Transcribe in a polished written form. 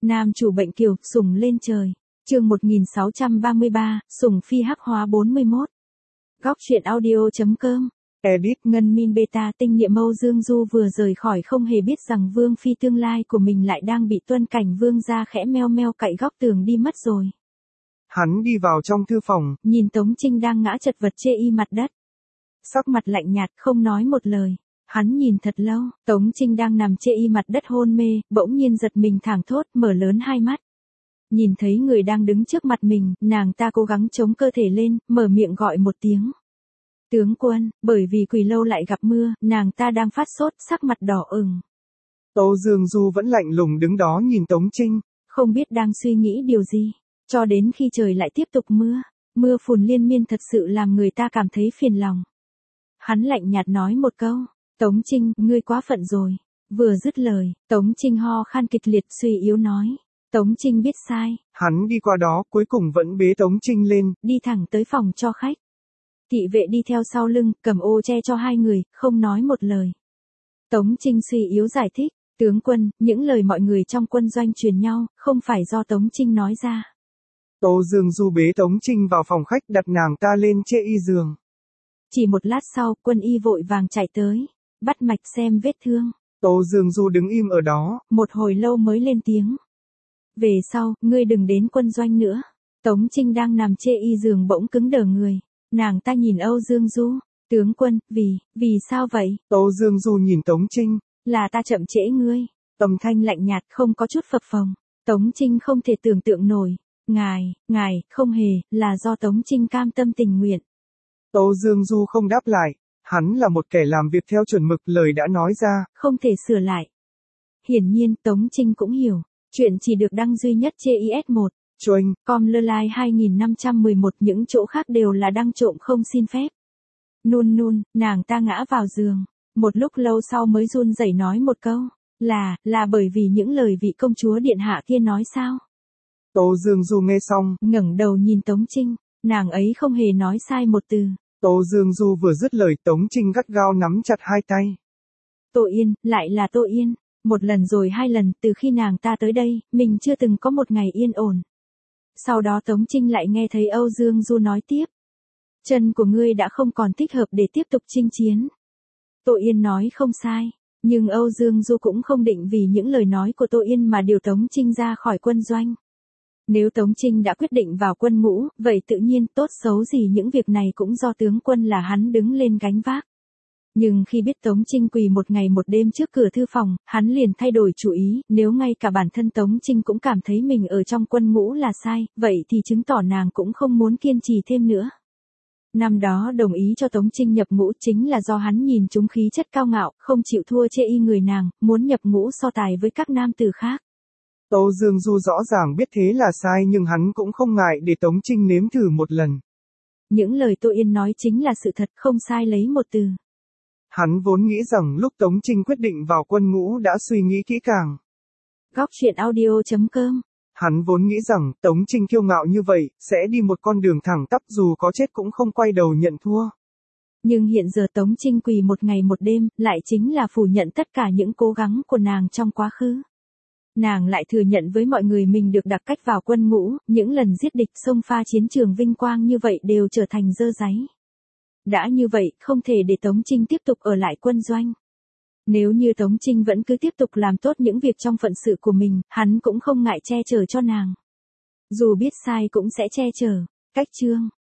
Nam chủ bệnh kiều, sủng lên trời. Chương 1633, sủng phi hắc hóa 41. Góc truyện audio.com. Edit Ngân Min Beta tinh nhiệm Âu Dương Du vừa rời khỏi không hề biết rằng Vương phi tương lai của mình lại đang bị Tuân Cảnh Vương gia khẽ meo meo cậy góc tường đi mất rồi. Hắn đi vào trong thư phòng, nhìn Tống Trinh đang ngã chật vật chê y mặt đất. Sắc mặt lạnh nhạt không nói một lời. Hắn nhìn thật lâu, Tống Trinh đang nằm chê y mặt đất hôn mê, bỗng nhiên giật mình thảng thốt, mở lớn hai mắt. Nhìn thấy người đang đứng trước mặt mình, nàng ta cố gắng chống cơ thể lên, mở miệng gọi một tiếng. Tướng quân, bởi vì Quỳ Lâu lại gặp mưa, nàng ta đang phát sốt, sắc mặt đỏ ửng. Âu Dương Du vẫn lạnh lùng đứng đó nhìn Tống Trinh. Không biết đang suy nghĩ điều gì, cho đến khi trời lại tiếp tục mưa. Mưa phùn liên miên thật sự làm người ta cảm thấy phiền lòng. Hắn lạnh nhạt nói một câu. Tống Trinh, ngươi quá phận rồi. Vừa dứt lời, Tống Trinh ho khan kịch liệt suy yếu nói. Tống Trinh biết sai. Hắn đi qua đó, cuối cùng vẫn bế Tống Trinh lên. Đi thẳng tới phòng cho khách. Thị vệ đi theo sau lưng, cầm ô che cho hai người, không nói một lời. Tống Trinh suy yếu giải thích. Tướng quân, những lời mọi người trong quân doanh truyền nhau, không phải do Tống Trinh nói ra. Âu Dương Du bế Tống Trinh vào phòng khách đặt nàng ta lên chê y giường. Chỉ một lát sau, quân y vội vàng chạy tới. Bắt mạch xem vết thương. Âu Dương Du đứng im ở đó. Một hồi lâu mới lên tiếng. Về sau, ngươi đừng đến quân doanh nữa. Tống Trinh đang nằm chê y giường bỗng cứng đờ người. Nàng ta nhìn Âu Dương Du. Tướng quân, vì sao vậy? Âu Dương Du nhìn Tống Trinh. Là ta chậm trễ ngươi. Âm thanh lạnh nhạt không có chút phập phồng. Tống Trinh không thể tưởng tượng nổi. Ngài, không hề, là do Tống Trinh cam tâm tình nguyện. Âu Dương Du không đáp lại. Hắn là một kẻ làm việc theo chuẩn mực lời đã nói ra. Không thể sửa lại. Hiển nhiên Tống Trinh cũng hiểu. Chuyện chỉ được đăng duy nhất trên IS1. Choanh. Com Lơ Lai 2511 những chỗ khác đều là đăng trộm không xin phép. Nun, nàng ta ngã vào giường. Một lúc lâu sau mới run rẩy nói một câu. Là bởi vì những lời vị công chúa điện hạ kia nói sao? Âu Dương Du nghe xong, ngẩng đầu nhìn Tống Trinh. Nàng ấy không hề nói sai một từ. Âu Dương Du vừa dứt lời Tống Trinh gắt gao nắm chặt hai tay. Tô Yên, lại là Tô Yên. Một lần rồi hai lần, từ khi nàng ta tới đây, mình chưa từng có một ngày yên ổn. Sau đó Tống Trinh lại nghe thấy Âu Dương Du nói tiếp. Chân của ngươi đã không còn thích hợp để tiếp tục chinh chiến. Tô Yên nói không sai. Nhưng Âu Dương Du cũng không định vì những lời nói của Tô Yên mà điều Tống Trinh ra khỏi quân doanh. Nếu Tống Trinh đã quyết định vào quân ngũ, vậy tự nhiên tốt xấu gì những việc này cũng do tướng quân là hắn đứng lên gánh vác. Nhưng khi biết Tống Trinh quỳ một ngày một đêm trước cửa thư phòng, hắn liền thay đổi chủ ý, nếu ngay cả bản thân Tống Trinh cũng cảm thấy mình ở trong quân ngũ là sai, vậy thì chứng tỏ nàng cũng không muốn kiên trì thêm nữa. Năm đó đồng ý cho Tống Trinh nhập ngũ chính là do hắn nhìn chúng khí chất cao ngạo, không chịu thua chê y người nàng, muốn nhập ngũ so tài với các nam tử khác. Âu Dương Du rõ ràng biết thế là sai nhưng hắn cũng không ngại để Tống Trinh nếm thử một lần. Những lời Tô Yên nói chính là sự thật, không sai lấy một từ. Hắn vốn nghĩ rằng lúc Tống Trinh quyết định vào quân ngũ đã suy nghĩ kỹ càng. Góc truyện audio.com. Hắn vốn nghĩ rằng Tống Trinh kiêu ngạo như vậy, sẽ đi một con đường thẳng tắp dù có chết cũng không quay đầu nhận thua. Nhưng hiện giờ Tống Trinh quỳ một ngày một đêm, lại chính là phủ nhận tất cả những cố gắng của nàng trong quá khứ. Nàng lại thừa nhận với mọi người mình được đặc cách vào quân ngũ, những lần giết địch xông pha chiến trường vinh quang như vậy đều trở thành dơ dáy. Đã như vậy, không thể để Tống Trinh tiếp tục ở lại quân doanh. Nếu như Tống Trinh vẫn cứ tiếp tục làm tốt những việc trong phận sự của mình, hắn cũng không ngại che chở cho nàng. Dù biết sai cũng sẽ che chở. Cách chương